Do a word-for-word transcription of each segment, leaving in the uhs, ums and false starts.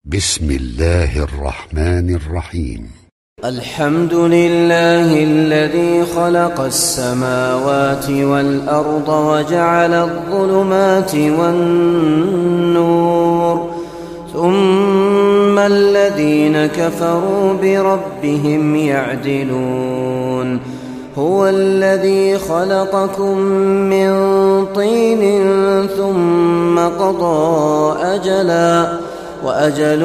بسم الله الرحمن الرحيم. الحمد لله الذي خلق السماوات والأرض وجعل الظلمات والنور ثم الذين كفروا بربهم يعدلون. هو الذي خلقكم من طين ثم قضى أجلا وأجل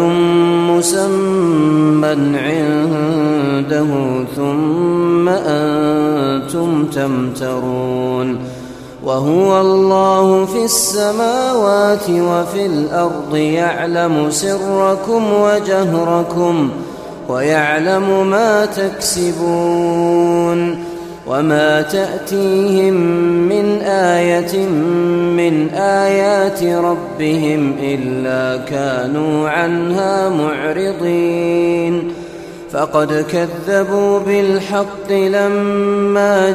مسمى عنده ثم أنتم تمترون. وهو الله في السماوات وفي الأرض يعلم سركم وجهركم ويعلم ما تكسبون. وما تأتيهم من آية من آيات ربهم إلا كانوا عنها معرضين. فقد كذبوا بالحق لما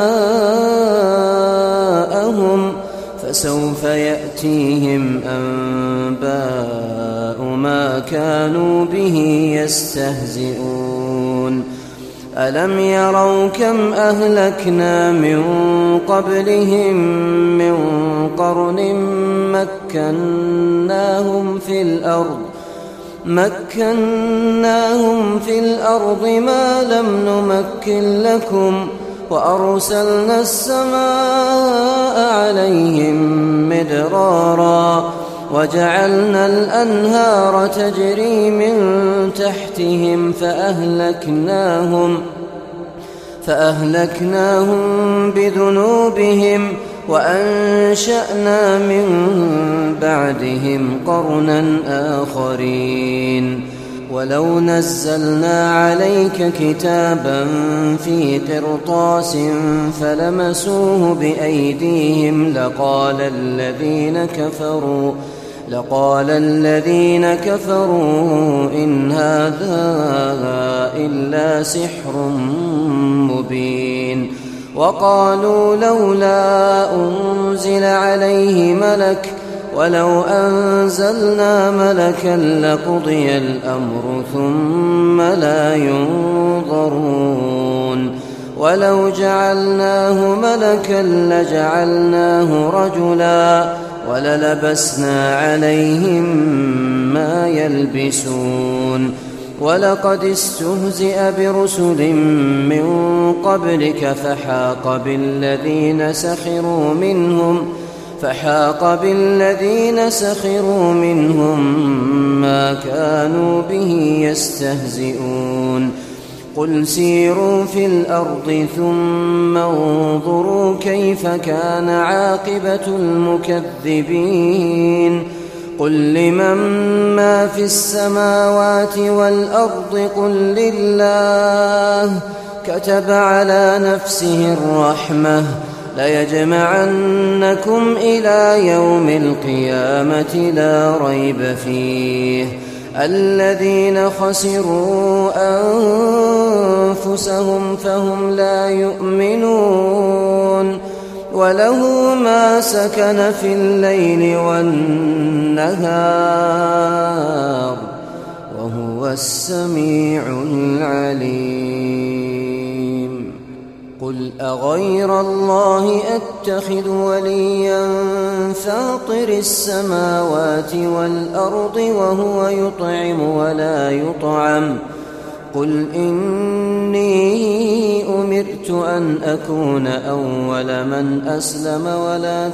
جاءهم فسوف يأتيهم أنباء ما كانوا به يستهزئون. ألم يروا كم أهلكنا من قبلهم من قرن مكناهم في الأرض مكناهم في الأرض ما لم نمكن لكم وأرسلنا السماء عليهم مدرارا وجعلنا الأنهار تجري من تحتهم فأهلكناهم فأهلكناهم بذنوبهم وأنشأنا من بعدهم قرنا آخرين. ولو نزلنا عليك كتابا في قرطاس فلمسوه بأيديهم لقال الذين كفروا لقال الذين كفروا إن هذا إلا سحر مبين. وقالوا لولا أنزل عليه ملك ولو أنزلنا ملكا لقضي الأمر ثم لا ينظرون. ولو جعلناه ملكا لجعلناه رجلا وللبسنا عليهم ما يلبسون. ولقد استهزئ برسل من قبلك فحاق بالذين سخروا منهم فحاق بالذين سخروا منهم ما كانوا به يستهزئون. قل سيروا في الأرض ثم انظروا كيف كان عاقبة المكذبين. قل لمن ما في السماوات والأرض قل لله كتب على نفسه الرحمة ليجمعنكم إلى يوم القيامة لا ريب فيه. الذين خسروا أنفسهم فهم لا يؤمنون. وله ما سكن في الليل والنهار وهو السميع العليم. قل أغير الله أتخذ وليا فاطر السماوات والأرض وهو يطعم ولا يطعم. قل إني أمرت أن أكون أول من أسلم ولا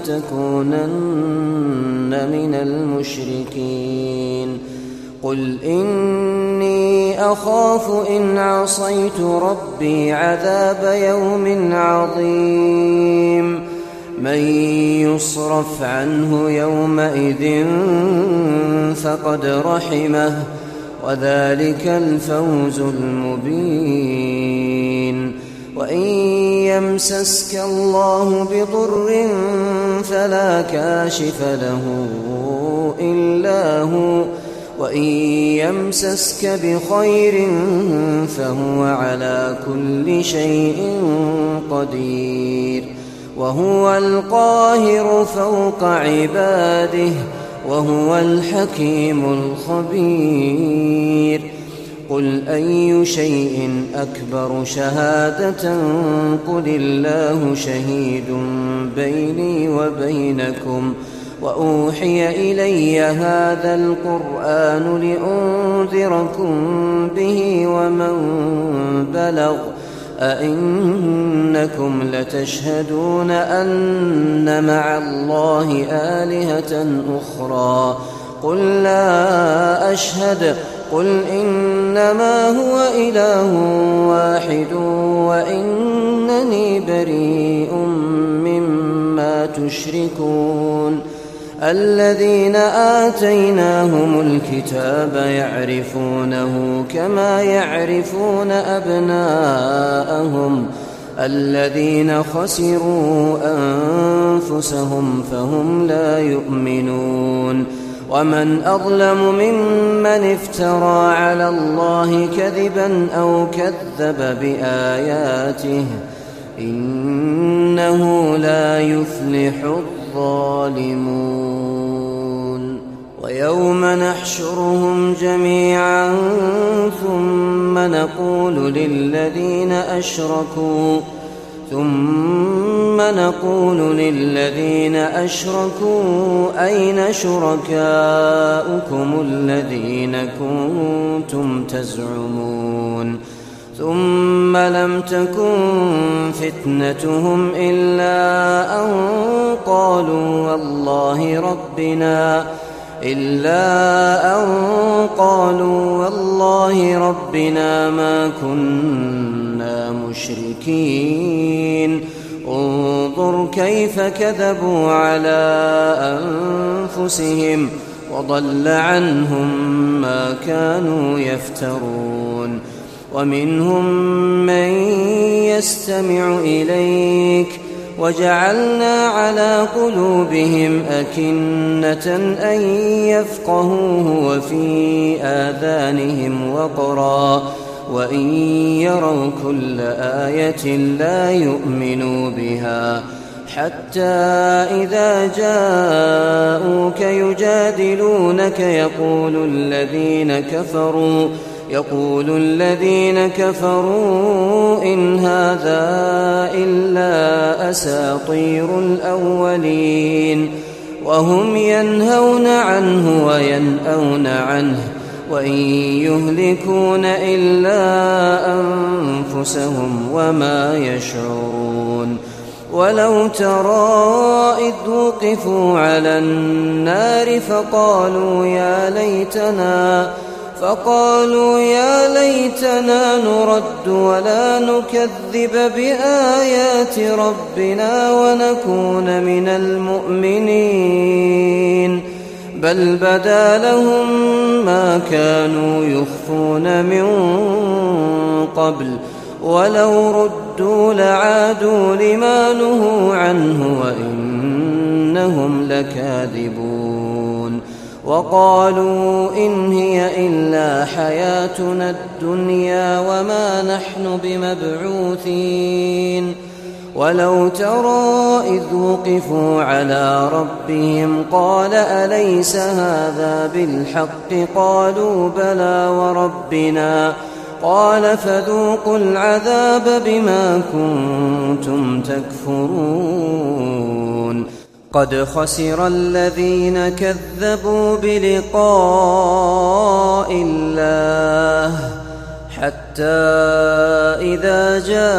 تكونن من المشركين. قل إني أخاف إن عصيت ربي عذاب يوم عظيم. من يصرف عنه يومئذ فقد رحمه وذلك الفوز المبين. وإن يمسسك الله بضر فلا كاشف له إلا هو وإن يمسسك بخير فهو على كل شيء قدير. وهو القاهر فوق عباده وهو الحكيم الخبير. قل أي شيء أكبر شهادة قل الله شهيد بيني وبينكم وأوحي إلي هذا القرآن لأنذركم به ومن بلغ أئنكم لتشهدون أن مع الله آلهة أخرى قل لا أشهد قل إنما هو إله واحد وإنني بريء مما تشركون. الذين آتيناهم الكتاب يعرفونه كما يعرفون أبناءهم الذين خسروا أنفسهم فهم لا يؤمنون. ومن أظلم ممن افترى على الله كذبا أو كذب بآياته إنه لا يفلح الظالمون. ويوم نحشرهم جميعا ثم نقول للذين أشركوا ثم نقول للذين أشركوا أين شركاؤكم الذين كنتم تزعمون ثم لم تكن فتنتهم إلا أن قالوا والله ربنا إلا أن قالوا والله ربنا ما كنا مشركين. انظر كيف كذبوا على أنفسهم وضل عنهم ما كانوا يفترون. ومنهم من يستمع إليك وجعلنا على قلوبهم أكنة أن يفقهوه وفي آذانهم وقرا وإن يروا كل آية لا يؤمنوا بها حتى إذا جاءوك يجادلونك يقول الذين كفروا يقول الذين كفروا إن هذا إلا أساطير الأولين وهم ينهون عنه وينأون عنه وإن يهلكون إلا أنفسهم وما يشعرون. ولو ترى إذ وقفوا على النار فقالوا يا ليتنا فقالوا يا ليتنا نرد ولا نكذب بآيات ربنا ونكون من المؤمنين بل بدا لهم ما كانوا يخفون من قبل ولو ردوا لعادوا لما نهوا عنه وإنهم لكاذبون. وقالوا إن هي إلا حياتنا الدنيا وما نحن بمبعوثين. ولو ترى إذ وقفوا على ربهم قال أليس هذا بالحق قالوا بلى وربنا قال فذوقوا العذاب بما كنتم تكفرون. قد خسر الذين كذبوا بلقاء الله حتى إذا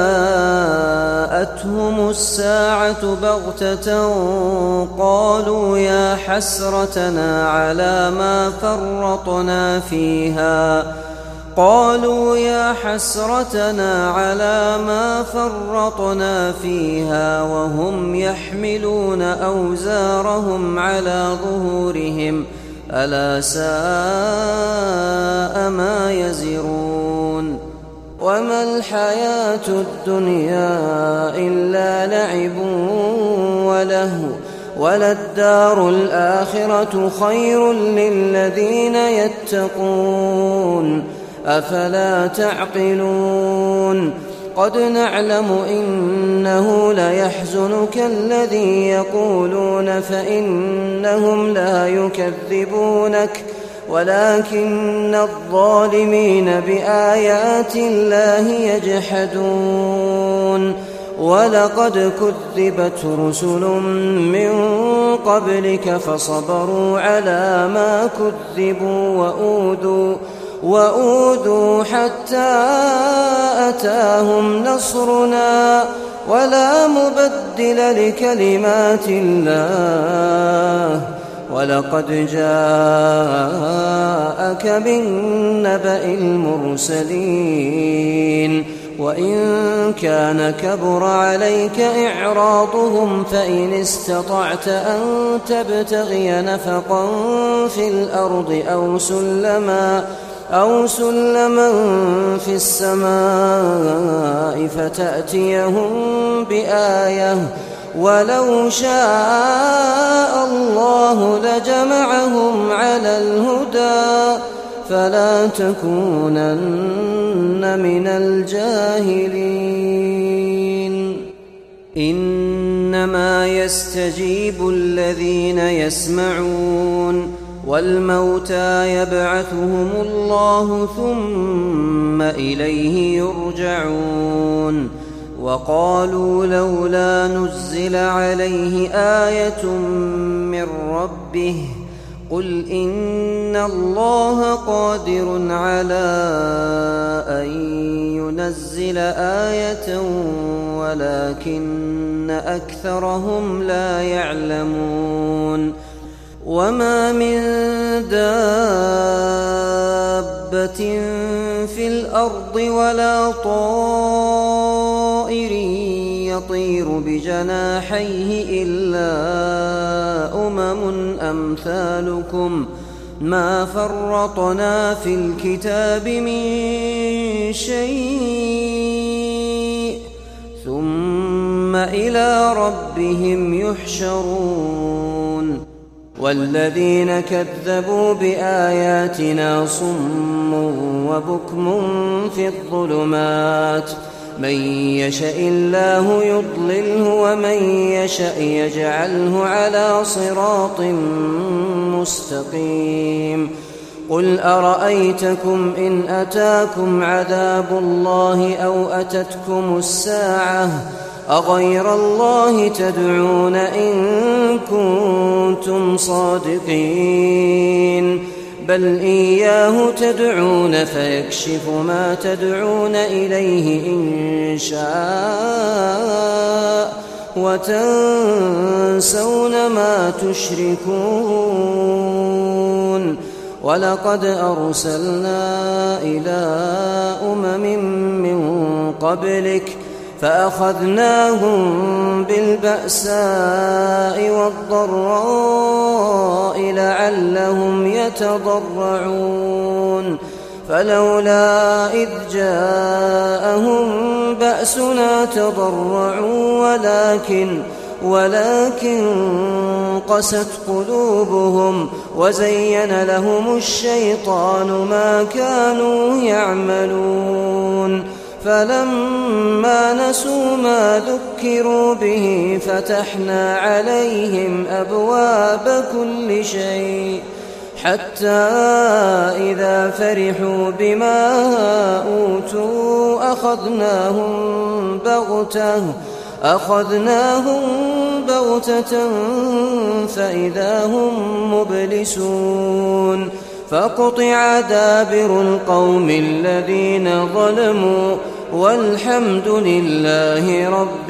جاءتهم الساعة بغتة قالوا يا حسرتنا على ما فرطنا فيها قالوا يا حسرتنا على ما فرطنا فيها وهم يحملون أوزارهم على ظهورهم ألا ساء ما يزرون. وما الحياة الدنيا إلا لعب ولهو وللدار الآخرة خير للذين يتقون أفلا تعقلون. قد نعلم إنه ليحزنك الذي يقولون فإنهم لا يكذبونك ولكن الظالمين بآيات الله يجحدون ولقد كذبت رسل من قبلك فصبروا على ما كذبوا وأوذوا وأوذوا حتى أتاهم نصرنا ولا مبدل لكلمات الله ولقد جاءك من نبأ المرسلين وإن كان كبر عليك إعراضهم فإن استطعت أن تبتغي نفقا في الأرض أو سلما أو سلما في السماء فتأتيهم بآية ولو شاء الله لجمعهم على الهدى فلا تكونن من الجاهلين إنما يستجيب الذين يسمعون والموتى يبعثهم الله ثم إليه يرجعون وقالوا لولا نزل عليه آية من ربه قل إن الله قادر على أن ينزل آية ولكن أكثرهم لا يعلمون وما من دابة في الأرض ولا طائر يطير بجناحيه إلا أمم أمثالكم ما فرطنا في الكتاب من شيء ثم إلى ربهم يحشرون والذين كذبوا بآياتنا صم وبكم في الظلمات من يشاء الله يضلله ومن يشاء يجعله على صراط مستقيم قل أرأيتكم إن أتاكم عذاب الله أو أتتكم الساعة أغير الله تدعون إن كنتم صادقين بل إياه تدعون فيكشف ما تدعون إليه إن شاء وتنسون ما تشركون ولقد أرسلنا إلى أمم من قبلك فأخذناهم بالبأساء والضراء لعلهم يتضرعون فلولا إذ جاءهم بأسنا تضرعوا ولكن ولكن قست قلوبهم وزين لهم الشيطان ما كانوا يعملون فلما نسوا ما ذكروا به فتحنا عليهم أبواب كل شيء حتى إذا فرحوا بما أوتوا أخذناهم بغتة أخذناهم بغتة فإذا هم مبلسون فقطع دابر القوم الذين ظلموا والحمد لله رب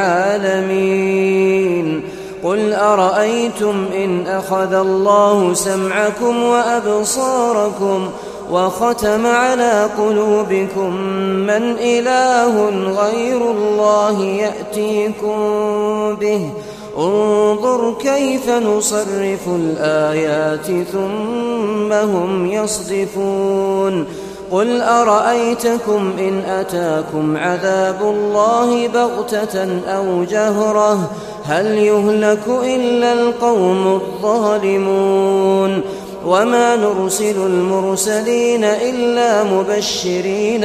العالمين قل أرأيتم إن أخذ الله سمعكم وأبصاركم وختم على قلوبكم من إله غير الله يأتيكم به انظر كيف نصرف الآيات ثم هم يصدفون قل أرأيتكم إن أتاكم عذاب الله بغتة أو جهرة هل يهلك إلا القوم الظالمون وما نرسل المرسلين إلا مبشرين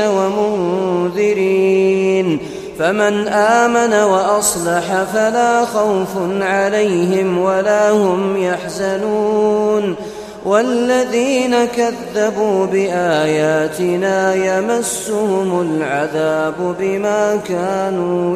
ومنذرين فمن آمن وأصلح فلا خوف عليهم ولا هم يحزنون والذين كذبوا بآياتنا يمسهم العذاب بما كانوا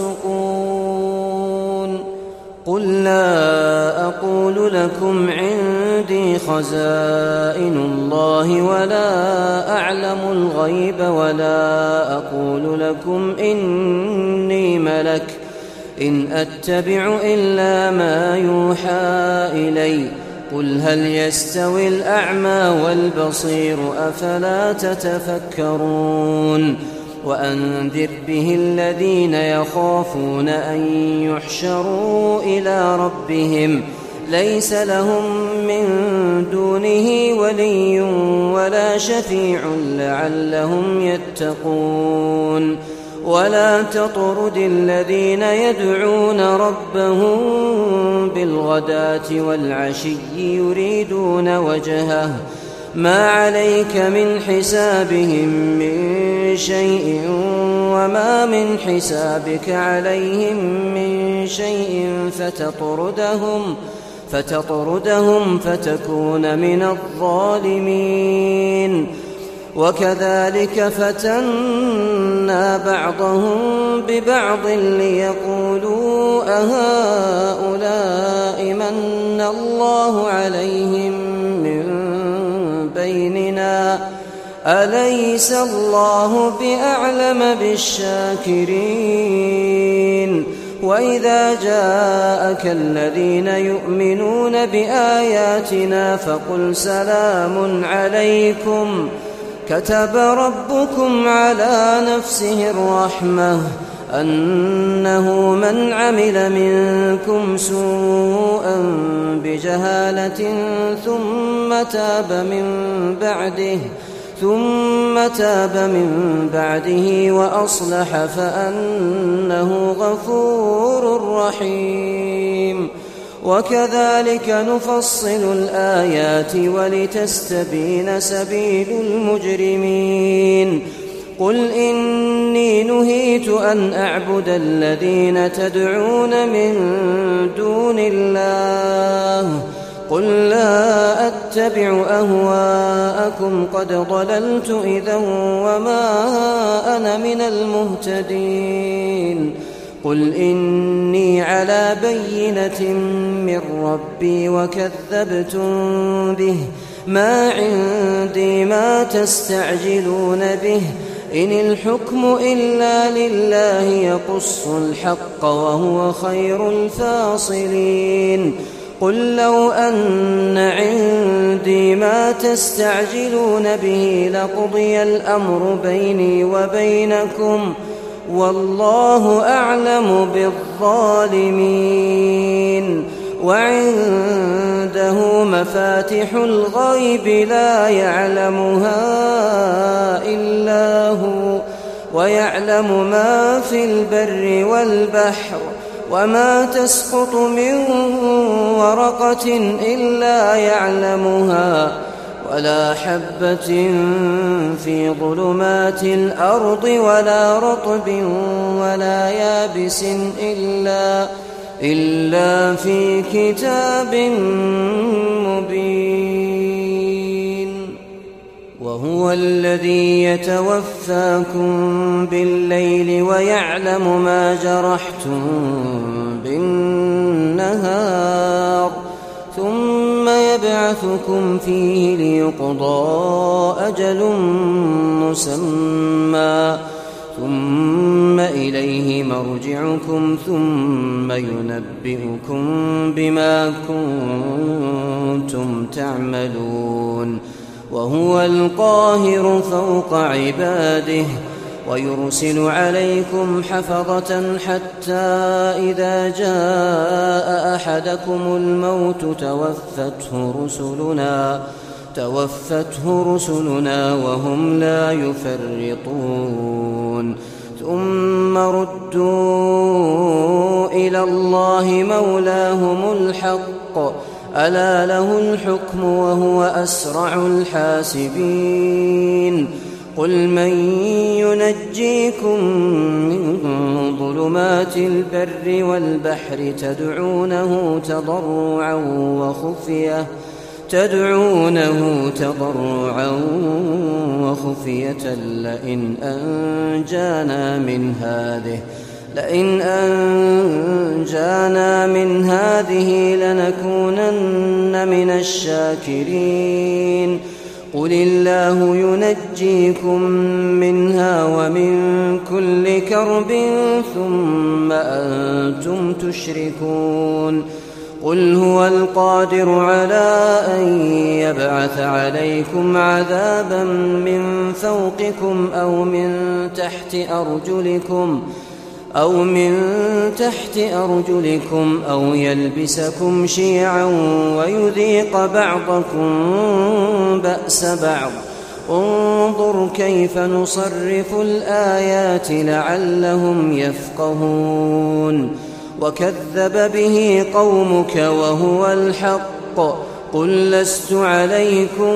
يفسقون قل لا أقول لكم عندي خزائن الله ولا أعلم الغيب ولا أقول لكم إني ملك إن أتبع إلا ما يوحى إلي قل هل يستوي الأعمى والبصير أفلا تتفكرون وأنذر به الذين يخافون أن يحشروا إلى ربهم ليس لهم من دونه ولي ولا شفيع لعلهم يتقون ولا تطرد الذين يدعون ربهم بالغداة والعشي يريدون وجهه ما عليك من حسابهم من شيء وما من حسابك عليهم من شيء فتطردهم فتطردهم فتكون من الظالمين وكذلك فتنا بعضهم ببعض ليقولوا أهؤلاء من الله عليهم من بيننا أليس الله بأعلم بالشاكرين وإذا جاءك الذين يؤمنون بآياتنا فقل سلام عليكم كتب ربكم على نفسه الرحمة أنه من عمل منكم سوءا بجهالة ثم تاب من بعده ثم تاب من بعده وأصلح فأنه غفور رحيم وكذلك نفصل الآيات ولتستبين سبيل المجرمين قل إني نهيت أن أعبد الذين تدعون من دون الله قل لا أتبع أهواءكم قد ضللت إذا وما أنا من المهتدين قل إني على بينة من ربي وكذبتم به ما عندي ما تستعجلون به إن الحكم إلا لله يقص الحق وهو خير الفاصلين قل لو أن عندي ما تستعجلون به لقضي الأمر بيني وبينكم والله أعلم بالظالمين وعنده مفاتح الغيب لا يعلمها إلا هو ويعلم ما في البر والبحر وما تسقط من ورقة إلا يعلمها ولا حبة في ظلمات الأرض ولا رطب ولا يابس إلا إلا في كتاب مبين وهو الذي يتوفاكم بالليل ويعلم ما جرحتم بالنهار ثم يبعثكم فيه ليقضى أجل مسمى ثم إليه مرجعكم ثم ينبئكم بما كنتم تعملون وهو القاهر فوق عباده ويرسل عليكم حفظة حتى إذا جاء أحدكم الموت توفته رسلنا توفته رسلنا وهم لا يفرطون ثم ردوا إلى الله مولاهم الحق ألا له الحكم وهو أسرع الحاسبين قل من ينجيكم من ظلمات البر والبحر تدعونه تضرعا وخفية تدعونه تضرعا وخفية لئن أنجانا من هذه لئن أنجانا من هذه لنكونن من الشاكرين قل الله ينجيكم منها ومن كل كرب ثم أنتم تشركون قل هو القادر على أن يبعث عليكم عذابا من فوقكم أو من تحت أرجلكم أو من تحت أرجلكم أو يلبسكم شيعا ويذيق بعضكم بأس بعض انظر كيف نصرف الآيات لعلهم يفقهون وكذب به قومك وهو الحق قل لست عليكم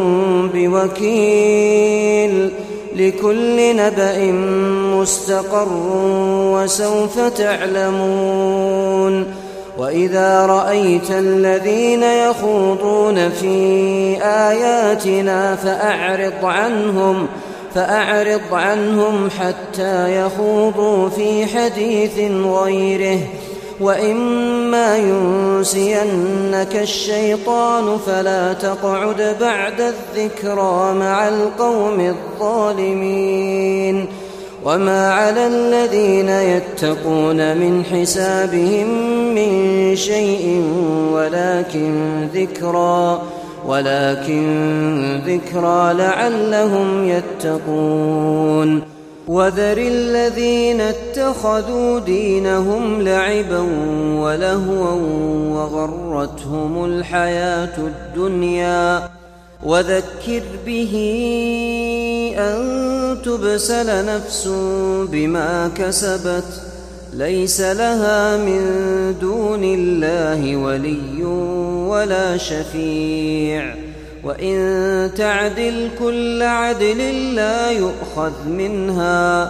بوكيل لكل نبأ مستقر وسوف تعلمون وإذا رأيت الذين يخوضون في آياتنا فأعرض عنهم فأعرض عنهم حتى يخوضوا في حديث غيره وإما ينسينك الشيطان فلا تقعد بعد الذكرى مع القوم الظالمين وما على الذين يتقون من حسابهم من شيء ولكن ذكرى ولكن ذكرى لعلهم يتقون وذر الذين اتخذوا دينهم لعبا ولهوا وغرتهم الحياة الدنيا وذكر به أن تبسل نفس بما كسبت ليس لها من دون الله ولي ولا شفيع وإن تعدل كل عدل لا يؤخذ منها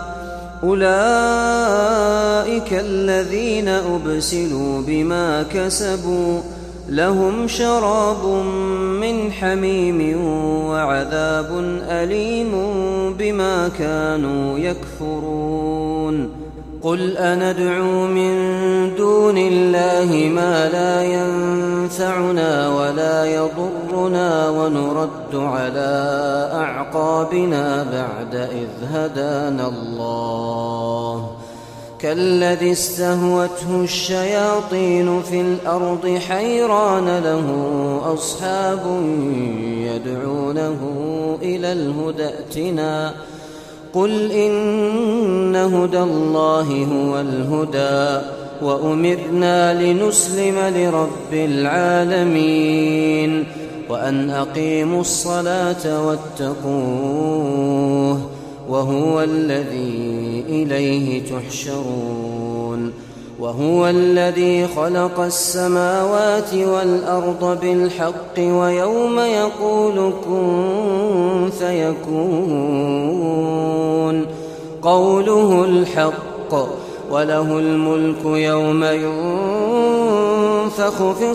أولئك الذين أبسلوا بما كسبوا لهم شراب من حميم وعذاب أليم بما كانوا يكفرون قل أندعو من دون الله ما لا ينفعنا ولا يضرنا ونرد على أعقابنا بعد إذ هدانا الله كالذي استهوته الشياطين في الأرض حيران له أصحاب يدعونه إلى الهدى ائتنا قل إن هدى الله هو الهدى وأمرنا لنسلم لرب العالمين وأن أقيموا الصلاة واتقوه وهو الذي إليه تحشرون وهو الذي خلق السماوات والأرض بالحق ويوم يقول كن فيكون قوله الحق وله الملك يوم ينفخ في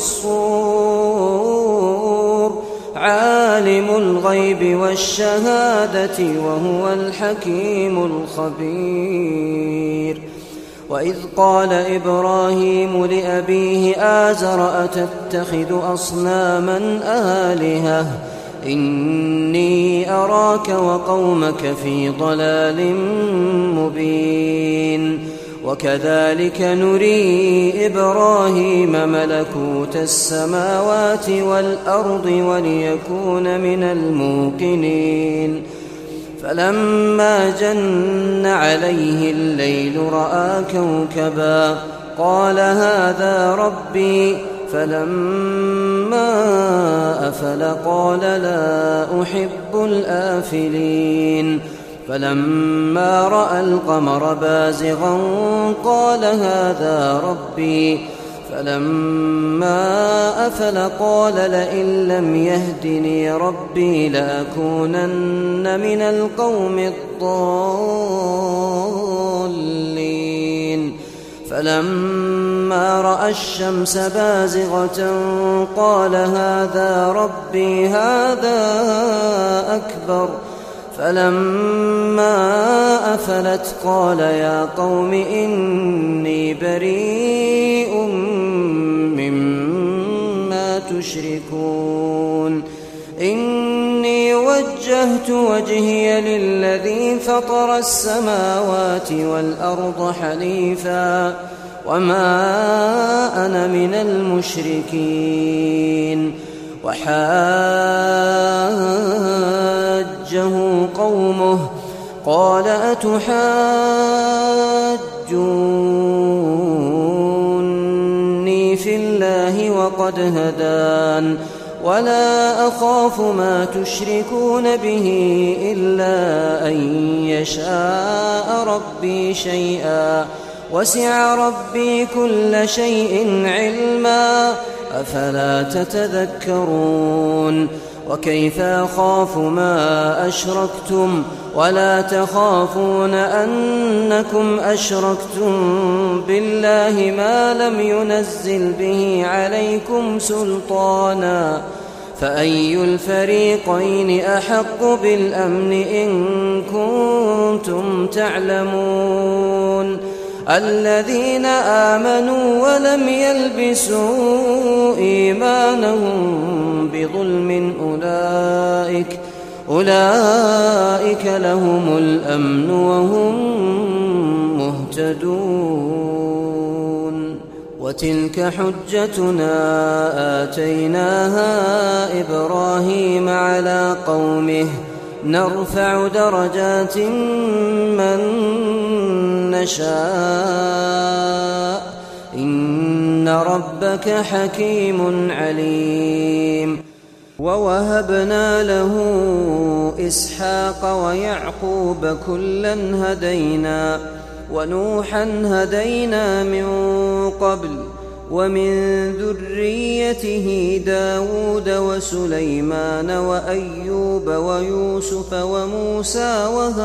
الصور عالم الغيب والشهادة وهو الحكيم الخبير وإذ قال إبراهيم لأبيه آزر أتتخذ أصناما آلهة إني أراك وقومك في ضلال مبين وكذلك نري إبراهيم ملكوت السماوات والأرض وليكون من الموقنين فلما جن عليه الليل رأى كوكبا قال هذا ربي فلما أفل قال لا أحب الآفلين فلما رأى القمر بازغا قال هذا ربي فلما أفل قال لئن لم يهدني ربي لأكونن من القوم الضالين فلما رأى الشمس بازغة قال هذا ربي هذا أكبر فلما أفلت قال يا قوم إني بريء مما تشركون إني وجهت وجهي للذي فطر السماوات والأرض حنيفا وما أنا من المشركين وحاجه قومه قال أتحاجوني في الله وقد هدان ولا أخاف ما تشركون به إلا أن يشاء ربي شيئا وسع ربي كل شيء علما أفلا تتذكرون وكيف أخاف ما أشركتم ولا تخافون أنكم أشركتم بالله ما لم ينزل به عليكم سلطانا فأي الفريقين أحق بالأمن إن كنتم تعلمون الذين آمنوا ولم يلبسوا إيمانهم بظلم أولئك أولئك لهم الأمن وهم مهتدون وتلك حجتنا آتيناها إبراهيم على قومه نرفع درجات من نشاء إن ربك حكيم عليم ووهبنا له إسحاق ويعقوب كلا هدينا ونوحا هدينا من قبل ومن ذريته داود وسليمان وأيوب ويوسف وموسى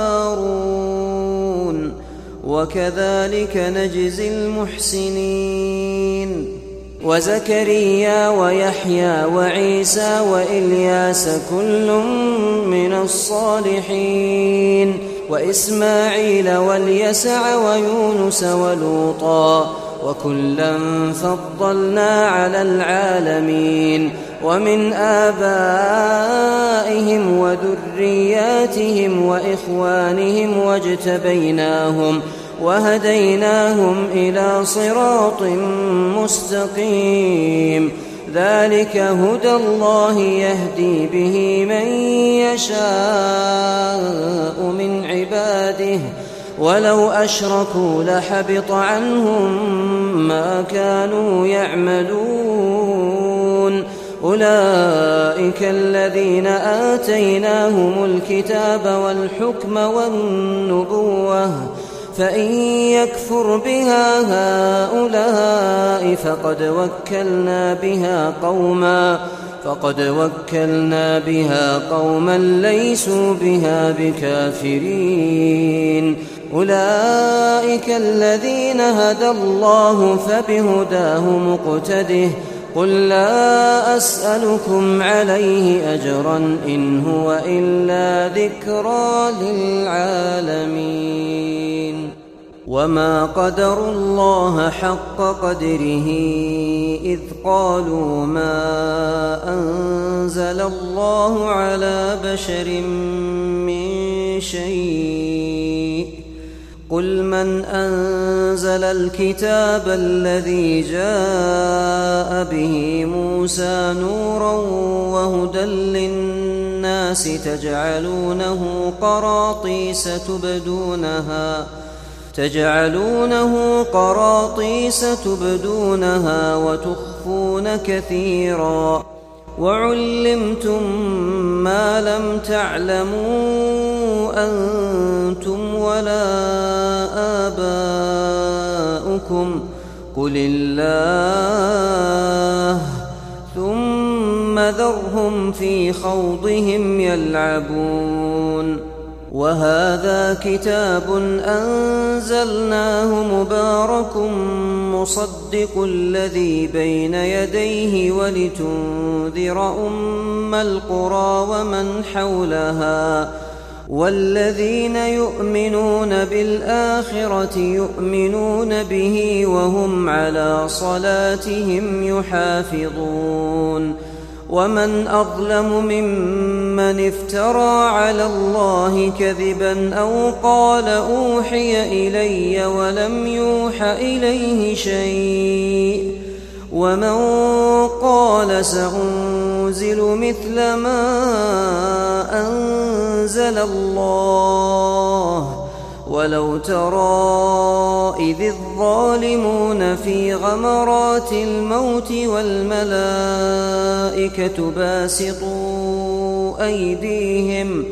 وهارون وكذلك نجزي المحسنين وزكريا ويحيى وعيسى وإلياس كل من الصالحين وإسماعيل واليسع ويونس ولوطا وكلا فضلنا على العالمين ومن آبائهم وذرياتهم وإخوانهم واجتبيناهم وهديناهم إلى صراط مستقيم ذلك هدى الله يهدي به من يشاء من عباده ولو أشركوا لحبط عنهم ما كانوا يعملون أولئك الذين آتيناهم الكتاب والحكم والنبوة فإن يكفر بها هؤلاء فقد وكلنا بها قوما فقد وكلنا بها قوما ليسوا بها بكافرين أولئك الذين هدى الله فبهداه مقتده قل لا أسألكم عليه أجرا إن هو إلا ذكرى للعالمين وما قدروا الله حق قدره إذ قالوا ما أنزل الله على بشر من شيء قل من أنزل الكتاب الذي جاء به موسى نورا وهدى للناس تجعلونه قراطيس تبدونها تجعلونه قراطيس تبدونها وتخفون كثيرا وعلمتم ما لم تعلموا أنتم ولا آباؤكم قل الله ثم ذرهم في خوضهم يلعبون وهذا كتاب أنزلناه مبارك مصدق الذي بين يديه ولتنذر أم القرى ومن حولها والذين يؤمنون بالآخرة يؤمنون به وهم على صلاتهم يحافظون ومن أظلم ممن افترى على الله كذبا أو قال أوحي إلي ولم يوح إليه شيء ومن قال سأنزل مثل ما أنزل الله ولو ترى إذ الظالمون في غمرات الموت والملائكة باسطوا أيديهم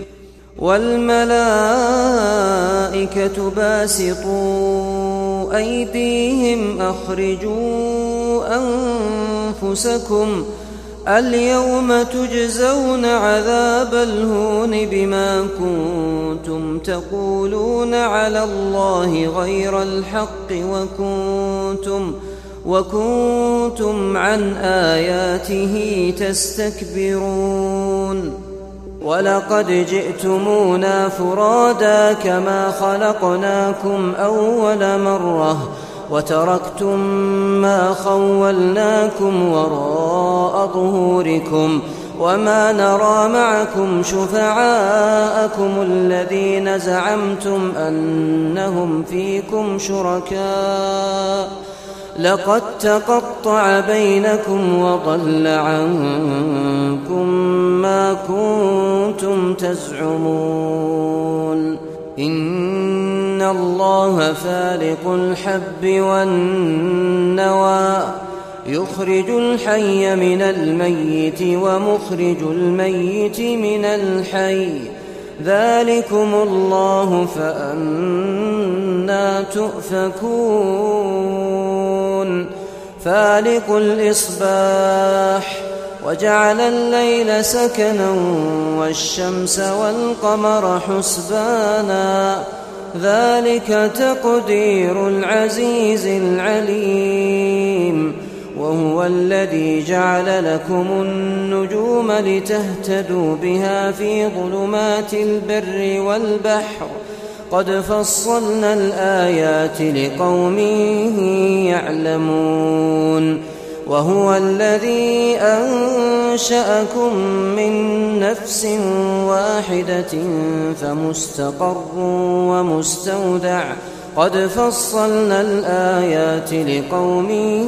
والملائكة باسطوا أيديهم أخرجوا أنفسكم اليوم تجزون عذاب الهون بما كنتم تقولون على الله غير الحق وكنتم وكنتم عن آياته تستكبرون ولقد جئتمونا فرادا كما خلقناكم أول مرة وتركتم ما خولناكم وراء ظهوركم وما نرى معكم شفعاءكم الذين زعمتم أنهم فيكم شركاء لقد تقطع بينكم وضل عنكم ما كنتم تزعمون إن الله فالق الحب والنوى يخرج الحي من الميت ومخرج الميت من الحي ذلكم الله فأنى تؤفكون فالق الإصباح وجعل الليل سكنا والشمس والقمر حسبانا ذلك تقدير العزيز العليم وهو الذي جعل لكم النجوم لتهتدوا بها في ظلمات البر والبحر قد فصلنا الآيات لقوم يعلمون وهو الذي أنشأكم من نفس واحدة فمستقر ومستودع قد فصلنا الآيات لقوم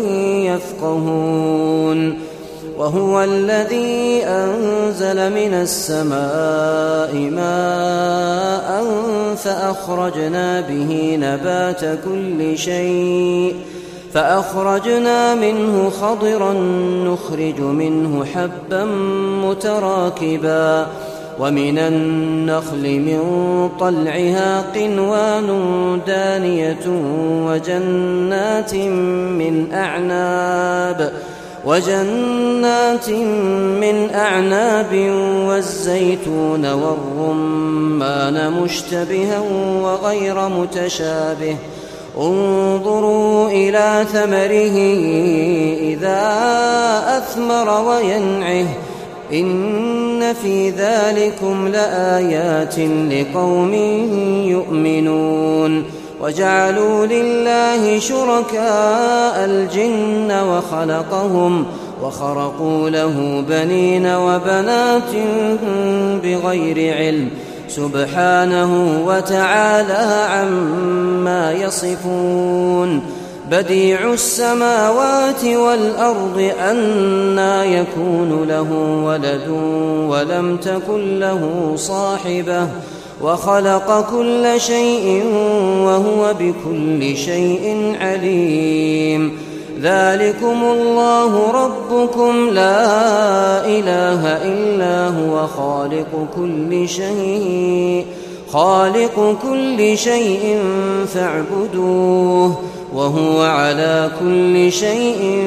يفقهون وهو الذي أنزل من السماء ماء فأخرجنا به نبات كل شيء فأخرجنا منه خضرا نخرج منه حبا متراكبا ومن النخل من طلعها قنوان دانية وجنات من أعناب وجنات من أعناب والزيتون والرمان مشتبها وغير متشابه انظروا إلى ثمره إذا أثمر وينعه إن في ذلكم لآيات لقوم يؤمنون وجعلوا لله شركاء الجن وخلقهم وخرقوا له بنين وبنات بغير علم سبحانه وتعالى عما يصفون بديع السماوات والأرض أنى يكون له ولد ولم تكن له صاحبة وخلق كل شيء وهو بكل شيء عليم ذلكم الله ربكم لا إله إلا هو خالق كل شيء خالق كل شيء فاعبدوه وهو على كل شيء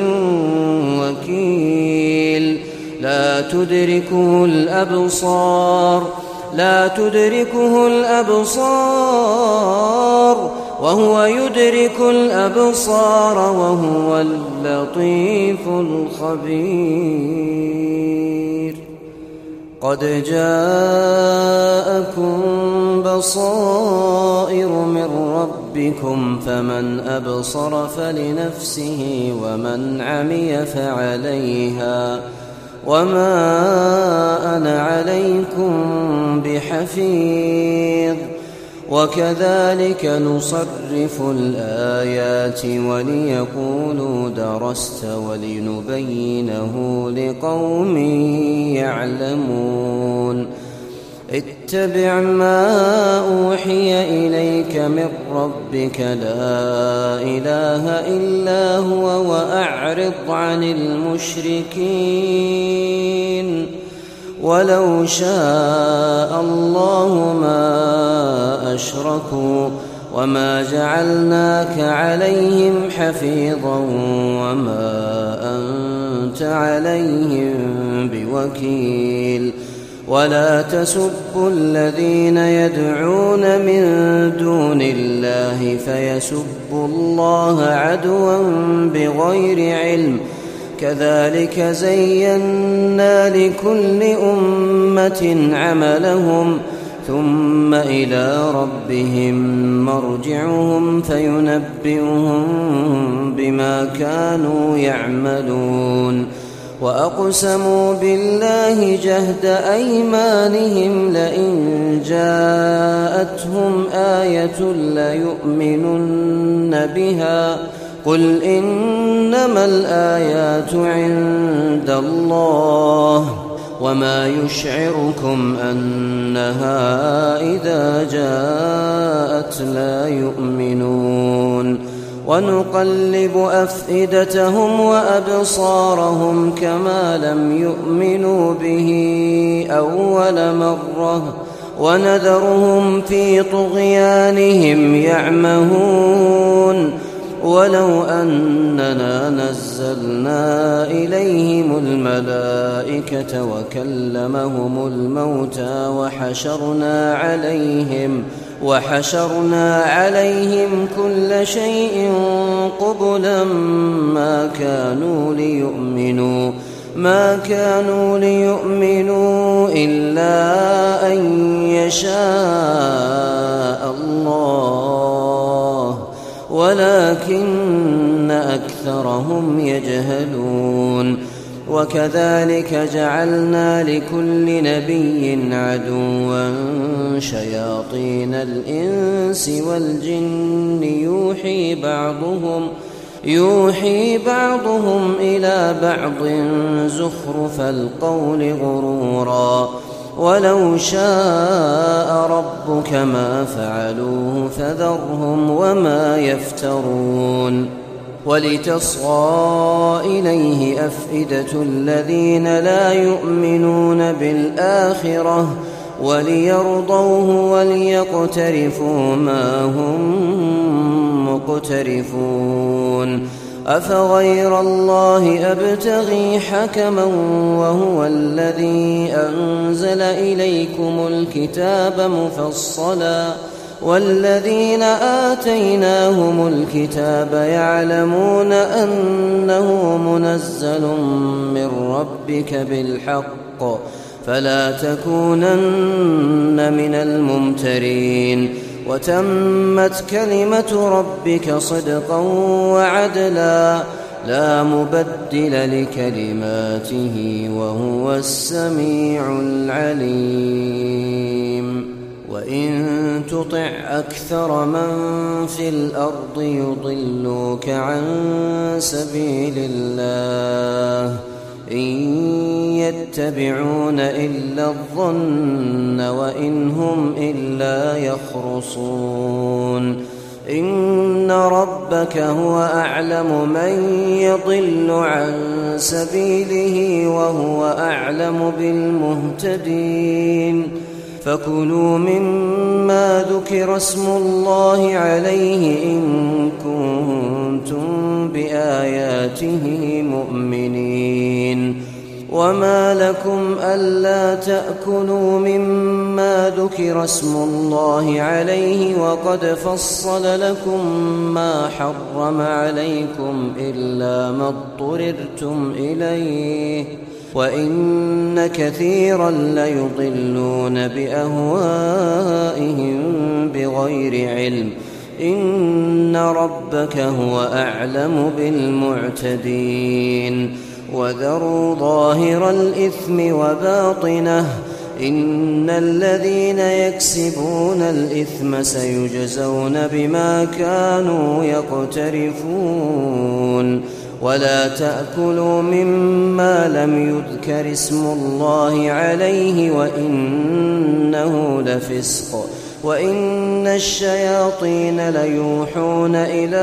وكيل لا تدركه الأبصار لا تدركه الأبصار وهو يدرك الأبصار وهو اللطيف الخبير قد جاءكم بصائر من ربكم فمن أبصر فلنفسه ومن عمي فعليها وما أنا عليكم بحفيظ وكذلك نصرف الآيات وليقولوا درست ولنبينه لقوم يعلمون اتبع ما أوحي إليك من ربك لا إله إلا هو وأعرض عن المشركين ولو شاء الله ما أشركوا وما جعلناك عليهم حفيظا وما أنت عليهم بوكيل ولا تسبوا الذين يدعون من دون الله فيسبوا الله عدوا بغير علم كذلك زينا لكل أمة عملهم ثم إلى ربهم مرجعهم فينبئهم بما كانوا يعملون وأقسموا بالله جهد أيمانهم لئن جاءتهم آية ليؤمنن بها قل إنما الآيات عند الله وما يشعركم أنها إذا جاءت لا يؤمنون ونقلب أفئدتهم وأبصارهم كما لم يؤمنوا به أول مرة ونذرهم في طغيانهم يعمهون ولو أننا نزلنا إليهم الملائكة وكلمهم الموتى وحشرنا عليهم وحشرنا عليهم كل شيء قبلا ما كانوا ليؤمنوا ما كانوا ليؤمنوا إلا أن يشاء الله ولكن أكثرهم يجهلون وكذلك جعلنا لكل نبي عدوا شياطين الإنس والجن يوحي بعضهم يوحي بعضهم إلى بعض زخرف القول غرورا ولو شاء ربك ما فعلوه فذرهم وما يفترون ولتصغى إليه أفئدة الذين لا يؤمنون بالآخرة وليرضوه وليقترفوا ما هم مقترفون أفغير الله أبتغي حكما وهو الذي أنزل إليكم الكتاب مفصلا والذين آتيناهم الكتاب يعلمون أنه منزل من ربك بالحق فلا تكونن من الممترين وتمت كلمة ربك صدقا وعدلا لا مبدل لكلماته وهو السميع العليم وإن تطع أكثر من في الأرض يضلوك عن سبيل الله إن يتبعون إلا الظن وإن هم إلا يخرصون إن ربك هو أعلم من يضل عن سبيله وهو أعلم بالمهتدين فكلوا مما ذكر اسم الله عليه إن كنتم بآياته مؤمنين. وما لكم ألا تأكلوا مما ذكر اسم الله عليه وقد فصل لكم ما حرم عليكم إلا ما اضطررتم إليه وإن كثيرا ليضلون بأهوائهم بغير علم إن ربك هو أعلم بالمعتدين. وذروا ظاهر الإثم وباطنه إن الذين يكسبون الإثم سيجزون بما كانوا يقترفون. ولا تأكلوا مما لم يذكر اسم الله عليه وإنه لفسق وإن الشياطين ليوحون إلى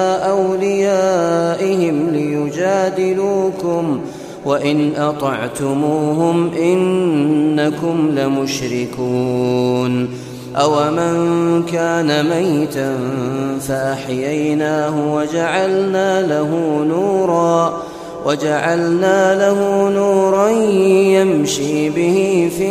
أوليائهم ليجادلوكم وإن أطعتموهم إنكم لمشركون. أومن كان ميتا فأحييناه وجعلنا له نورا وجعلنا له نورا يمشي به في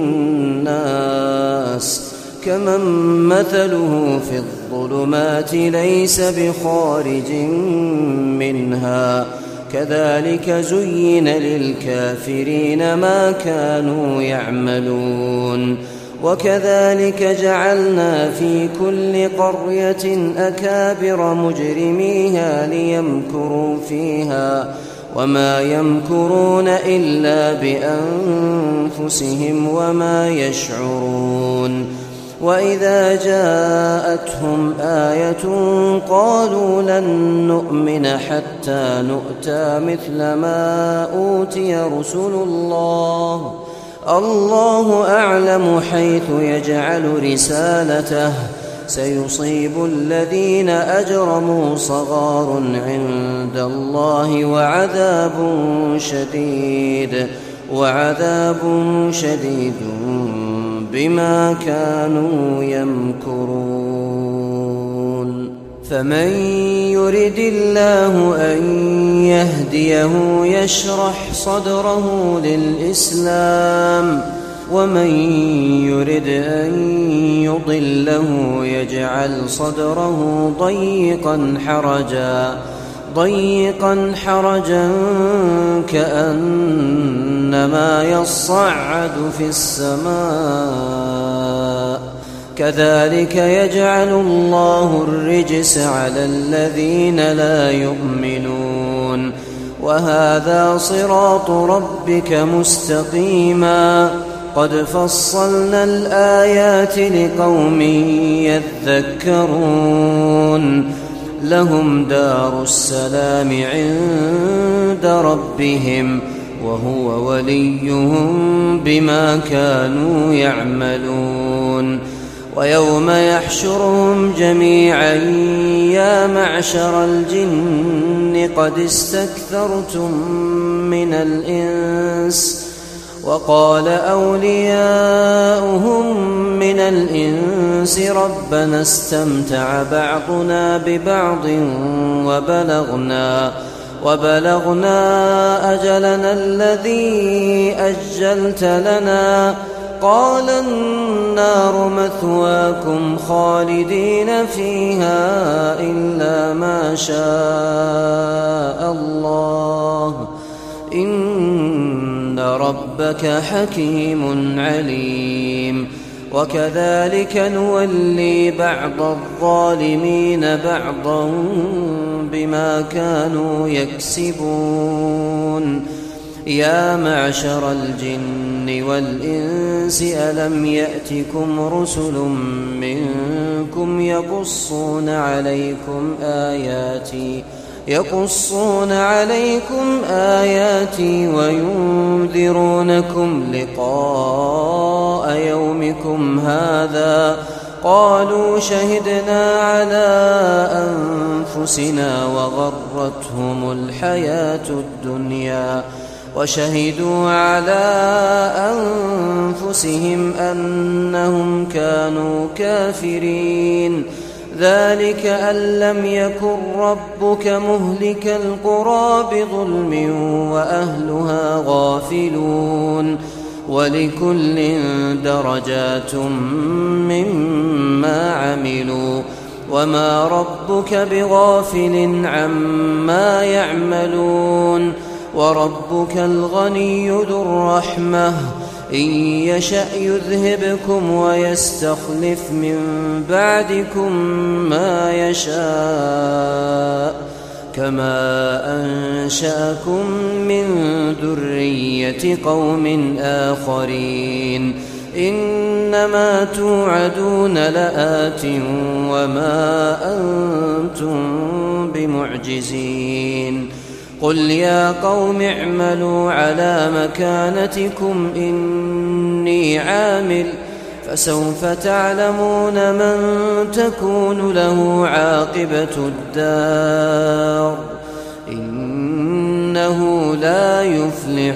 الناس كمن مثله في الظلمات ليس بخارج منها كذلك زين للكافرين ما كانوا يعملون. وكذلك جعلنا في كل قرية أكابر مجرميها ليمكروا فيها وما يمكرون إلا بأنفسهم وما يشعرون. وإذا جاءتهم آية قالوا لن نؤمن حتى نؤتى مثل ما أوتي رسل الله الله أعلم حيث يجعل رسالته سيصيب الذين أجرموا صغار عند الله وعذاب شديد وعذاب شديد بما كانوا يمكرون. فمن يرد الله أن يهديه يشرح صدره للإسلام ومن يرد أن يضله يجعل صدره ضيقا حرجا ضيقا حرجا كأنما يصعد في السماء كذلك يجعل الله الرجس على الذين لا يؤمنون. وهذا صراط ربك مستقيما قد فصلنا الآيات لقوم يذكرون. لهم دار السلام عند ربهم وهو وليهم بما كانوا يعملون. ويوم يحشرهم جميعا يا معشر الجن قد استكثرتم من الإنس وقال أولياؤهم من الإنس ربنا استمتع بعضنا ببعض وبلغنا وبلغنا أجلنا الذي أجلت لنا قال النار مثواكم خالدين فيها إلا ما شاء الله إن ربك حكيم عليم. وكذلك نولي بعض الظالمين بعضا بما كانوا يكسبون. يا معشر الجن والإنس ألم يأتكم رسل منكم يقصون عليكم آياتي يقصون عليكم آياتي وينذرونكم لقاء يومكم هذا قالوا شهدنا على أنفسنا وغرتهم الحياة الدنيا وشهدوا على أنفسهم أنهم كانوا كافرين. ذلك أن لم يكن ربك مهلك القرى بظلم وأهلها غافلون. ولكل درجات مما عملوا وما ربك بغافل عما يعملون. وربك الغني ذو الرحمة إن يشأ يذهبكم ويستخلف من بعدكم ما يشاء كما أنشأكم من ذرية قوم آخرين. إنما توعدون لآت وما أنتم بمعجزين. قل يا قوم اعملوا على مكانتكم إني عامل فسوف تعلمون من تكون له عاقبة الدار إنه لا يفلح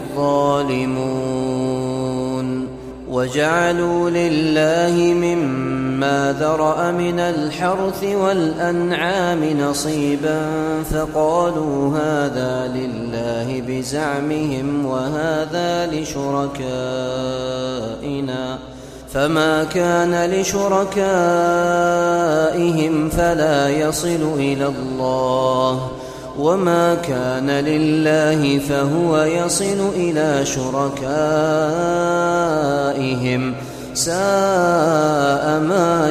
الظالمون. وجعلوا لله مما ذرأ من الحرث والأنعام نصيبا فقالوا هذا لله بزعمهم وهذا لشركائنا فما كان لشركائهم فلا يصل إلى الله وما كان لله فهو يصل إلى شركائهم ساء ما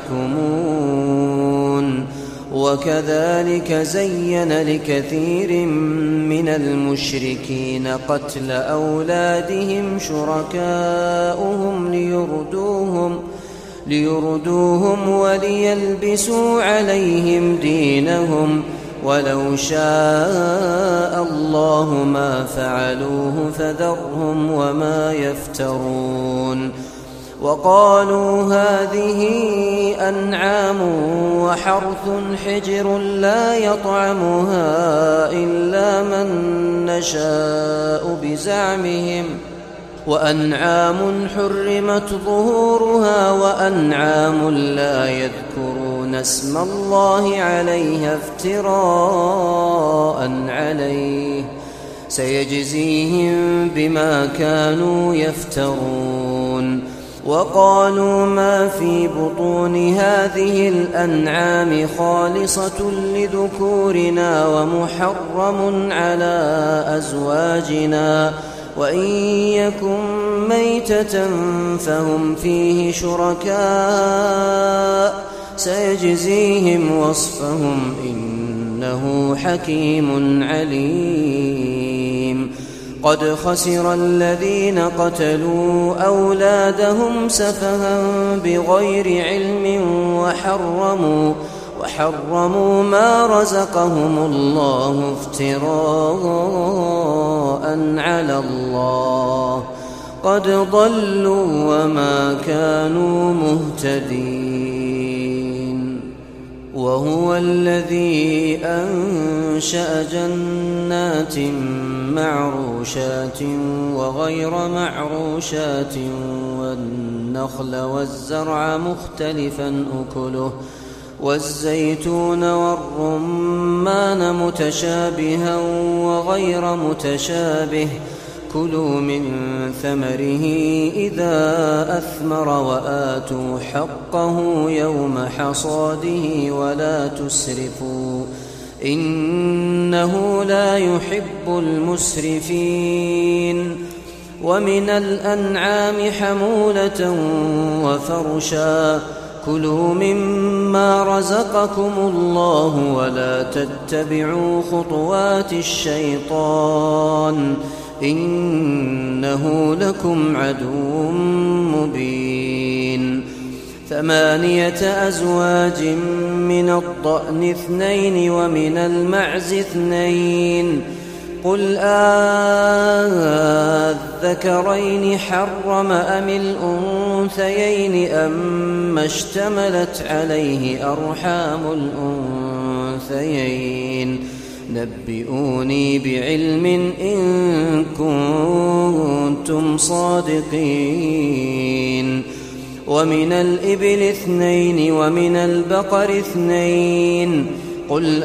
يحكمون. وكذلك زين لكثير من المشركين قتل أولادهم شركاؤهم ليردوهم ليردوهم وليلبسوا عليهم دينهم ولو شاء الله ما فعلوه فذرهم وما يفترون. وقالوا هذه أنعام وحرث حجر لا يطعمها إلا من نشاء بزعمهم وأنعام حرمت ظهورها وأنعام لا يذكرون اسم الله عليها افتراء عليه سيجزيهم بما كانوا يفترون. وقالوا ما في بطون هذه الأنعام خالصة لذكورنا ومحرم على أزواجنا وإن يكن ميتة فهم فيه شركاء سيجزيهم وصفهم إنه حكيم عليم. قد خسر الذين قتلوا أولادهم سفها بغير علم وحرموا وحرموا ما رزقهم الله افتراء على الله قد ضلوا وما كانوا مهتدين. وهو الذي أنشأ جنات معروشات وغير معروشات والنخل والزرع مختلفا أكله والزيتون والرمان متشابها وغير متشابه كلوا من ثمره إذا أثمر وآتوا حقه يوم حصاده ولا تسرفوا إنه لا يحب المسرفين. ومن الأنعام حمولة وفرشا كلوا مما رزقكم الله ولا تتبعوا خطوات الشيطان إنه لكم عدو مبين. ثمانية أزواج من الضأن اثنين ومن المعز اثنين قل أذكرين حرم أم الأنثيين أما اشتملت عليه أرحام الأنثيين نبئوني بعلم إن كنتم صادقين. ومن الإبل اثنين ومن البقر اثنين قل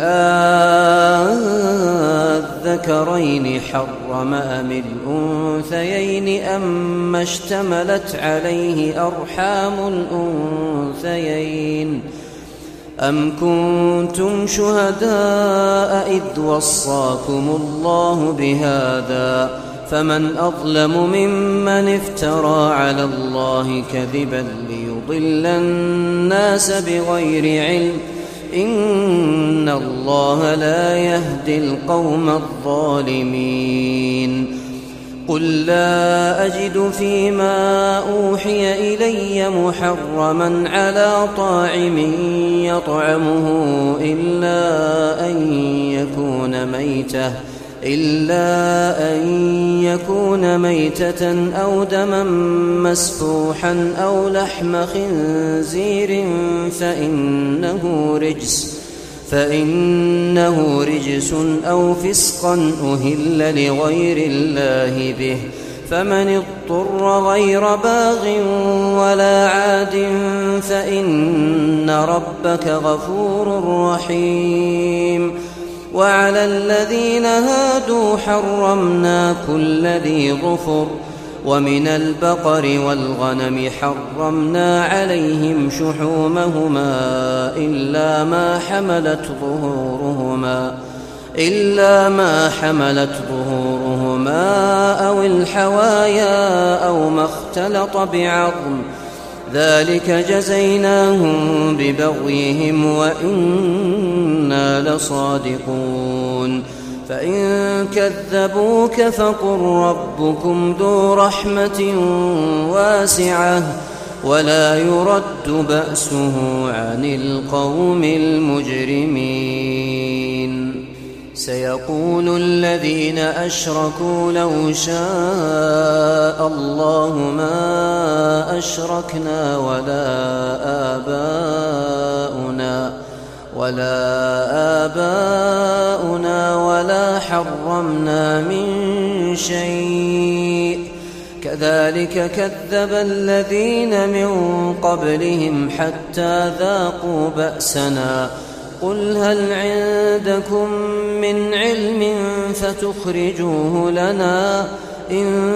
أذكرين حرم أم الأنثيين أما اشتملت عليه أرحام الأنثيين أم كنتم شهداء إذ وصاكم الله بهذا فمن أظلم ممن افترى على الله كذبا ليضل الناس بغير علم إن الله لا يهدي القوم الظالمين. قل لا أجد فيما أوحي إلي محرما على طاعم يطعمه إلا أن يكون ميتة إلا أن يكون ميتة أو دما مسفوحا أو لحم خنزير فإنه رجس فإنه رجس أو فسقا أهل لغير الله به فمن اضطر غير باغ ولا عاد فإن ربك غفور رحيم. وعلى الذين هادوا حرمنا كل ذي ظفر ومن البقر والغنم حرمنا عليهم شحومهما إلا ما حملت ظهورهما إلا ما حملت ظهورهما أو الحوايا أو ما اختلط بعظم ذلك جزيناهم ببغيهم وإنا لصادقون. فإن كذبوك فقل ربكم ذو رحمة واسعة ولا يرد بأسه عن القوم المجرمين. سيقول الذين أشركوا لو شاء الله ما أشركنا ولا آباؤنا ولا آباؤنا ولا حرمنا من شيء كذلك كذب الذين من قبلهم حتى ذاقوا بأسنا. قل هل عندكم من علم فتخرجوه لنا إن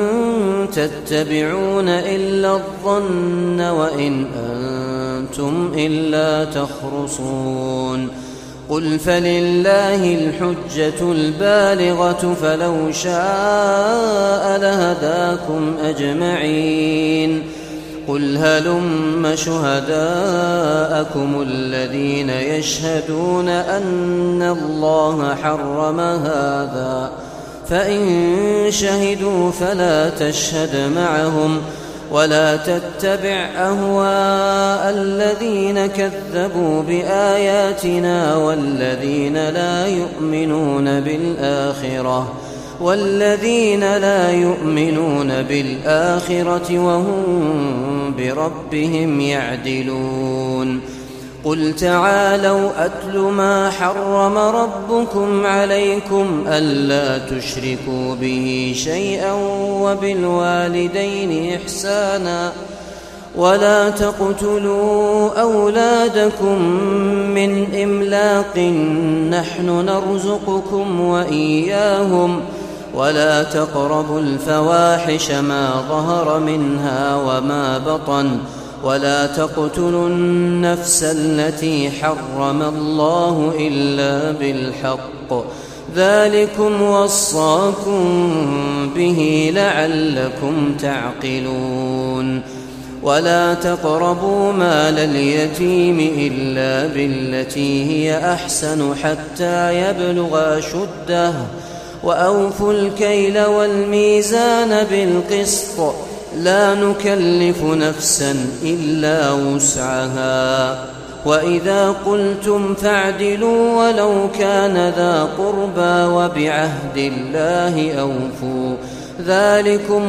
تتبعون إلا الظن وإن أنتم إلا تخرصون. قل فلله الحجة البالغة فلو شاء لهداكم أجمعين. قل هلم شهداءكم الذين يشهدون أن الله حرم هذا فإن شهدوا فلا تشهد معهم ولا تتبع أهواء الذين كذبوا بآياتنا والذين لا يؤمنون بالآخرة والذين لا يؤمنون بالآخرة وهم بربهم يعدلون. قل تعالوا أتل ما حرم ربكم عليكم ألا تشركوا به شيئا وبالوالدين إحسانا ولا تقتلوا أولادكم من إملاق نحن نرزقكم وإياهم ولا تقربوا الفواحش ما ظهر منها وما بطن ولا تقتلوا النفس التي حرم الله إلا بالحق ذلكم وصاكم به لعلكم تعقلون. ولا تقربوا مال اليتيم إلا بالتي هي أحسن حتى يبلغ أشده وأوفوا الكيل والميزان بالقسط لا نكلف نفسا إلا وسعها وإذا قلتم فاعدلوا ولو كان ذا قربى وبعهد الله أوفوا ذلكم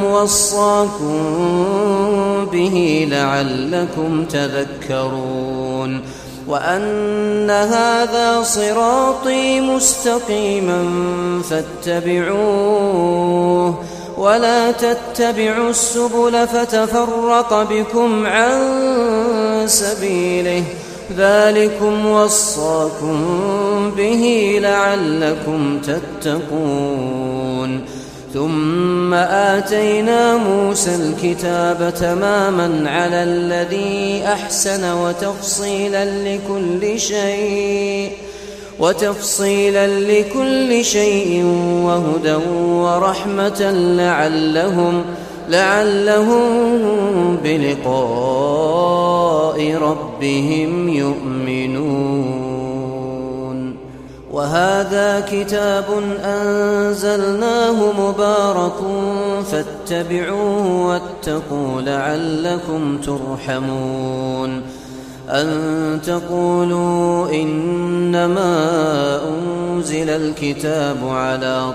وصاكم به لعلكم تذكرون. وأن هذا صراطي مستقيما فاتبعوه ولا تتبعوا السبل فتفرق بكم عن سبيله ذلكم وصاكم به لعلكم تتقون ثم آتينا موسى الكتاب تماما على الذي أحسن وتفصيلا لكل شيء وتفصيلا لكل شيء وهدى ورحمة لعلهم لعلهم بلقاء ربهم يؤمنون وهذا كتاب أنزلناه مبارك فاتبعوه واتقوا لعلكم ترحمون أن تقولوا إنما أنزل الكتاب على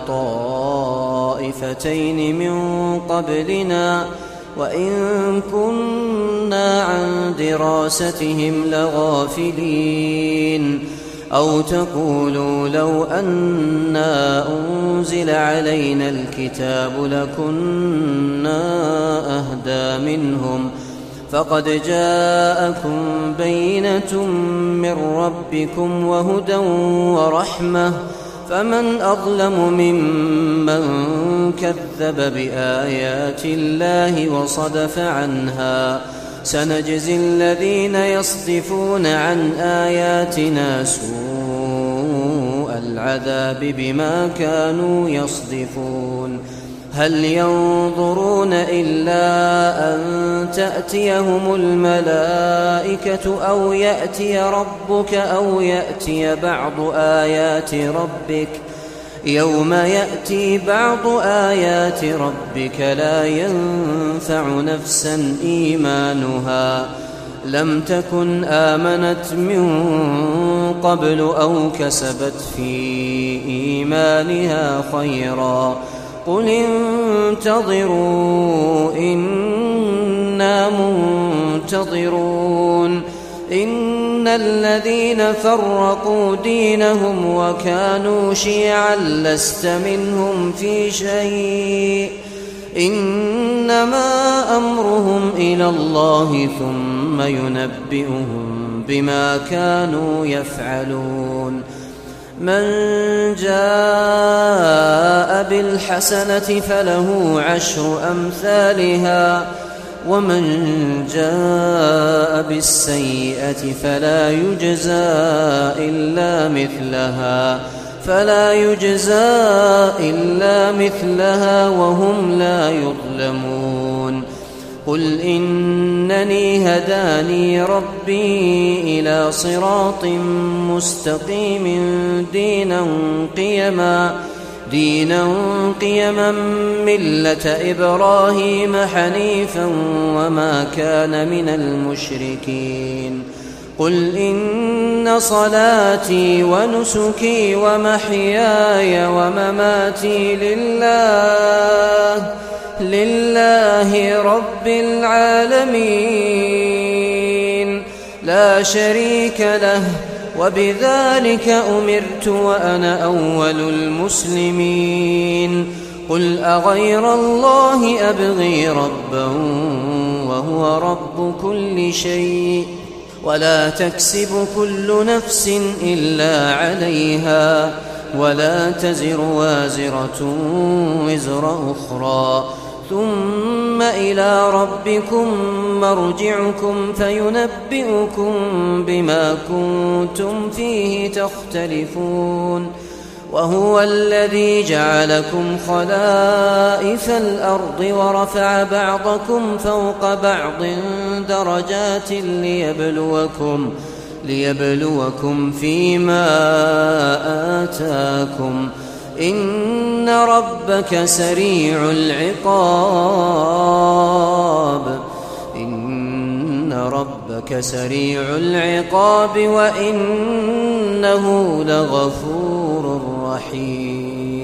طائفتين من قبلنا وإن كنا عن دراستهم لغافلين أو تقولوا لو أنا أنزل علينا الكتاب لكنا أهدى منهم فقد جاءكم بينة من ربكم وهدى ورحمة فمن أظلم ممن كذب بآيات الله وصدف عنها سنجزي الذين يصدفون عن آياتنا سوء العذاب بما كانوا يصدفون هل ينظرون إلا أن تأتيهم الملائكة أو يأتي ربك أو يأتي بعض آيات ربك يوم يأتي بعض آيات ربك لا ينفع نفسا إيمانها لم تكن آمنت من قبل أو كسبت في إيمانها خيرا قل انتظروا إنا منتظرون إن الذين فرقوا دينهم وكانوا شيعا لست منهم في شيء إنما أمرهم إلى الله ثم ينبئهم بما كانوا يفعلون من جاء بالحسنة فله عشر أمثالها ومن جاء بالسيئة فلا يجزى إلا مثلها فلا يجزى إلا مثلها وهم لا يظلمون قل إنني هداني ربي إلى صراط مستقيم دينا قيما دينا قيما ملة إبراهيم حنيفا وما كان من المشركين قل إن صلاتي ونسكي ومحياي ومماتي لله لله رب العالمين لا شريك له وبذلك أمرت وأنا أول المسلمين قل أغير الله أبغي ربا وهو رب كل شيء ولا تكسب كل نفس إلا عليها ولا تزر وازرة وزر أخرى ثم إلى ربكم مرجعكم فينبئكم بما كنتم فيه تختلفون وهو الذي جعلكم خلائف الأرض ورفع بعضكم فوق بعض درجات ليبلوكم ليبلوكم فيما آتاكم إن ربك سريع العقاب إن ربك سريع العقاب وإنه لغفور رحيم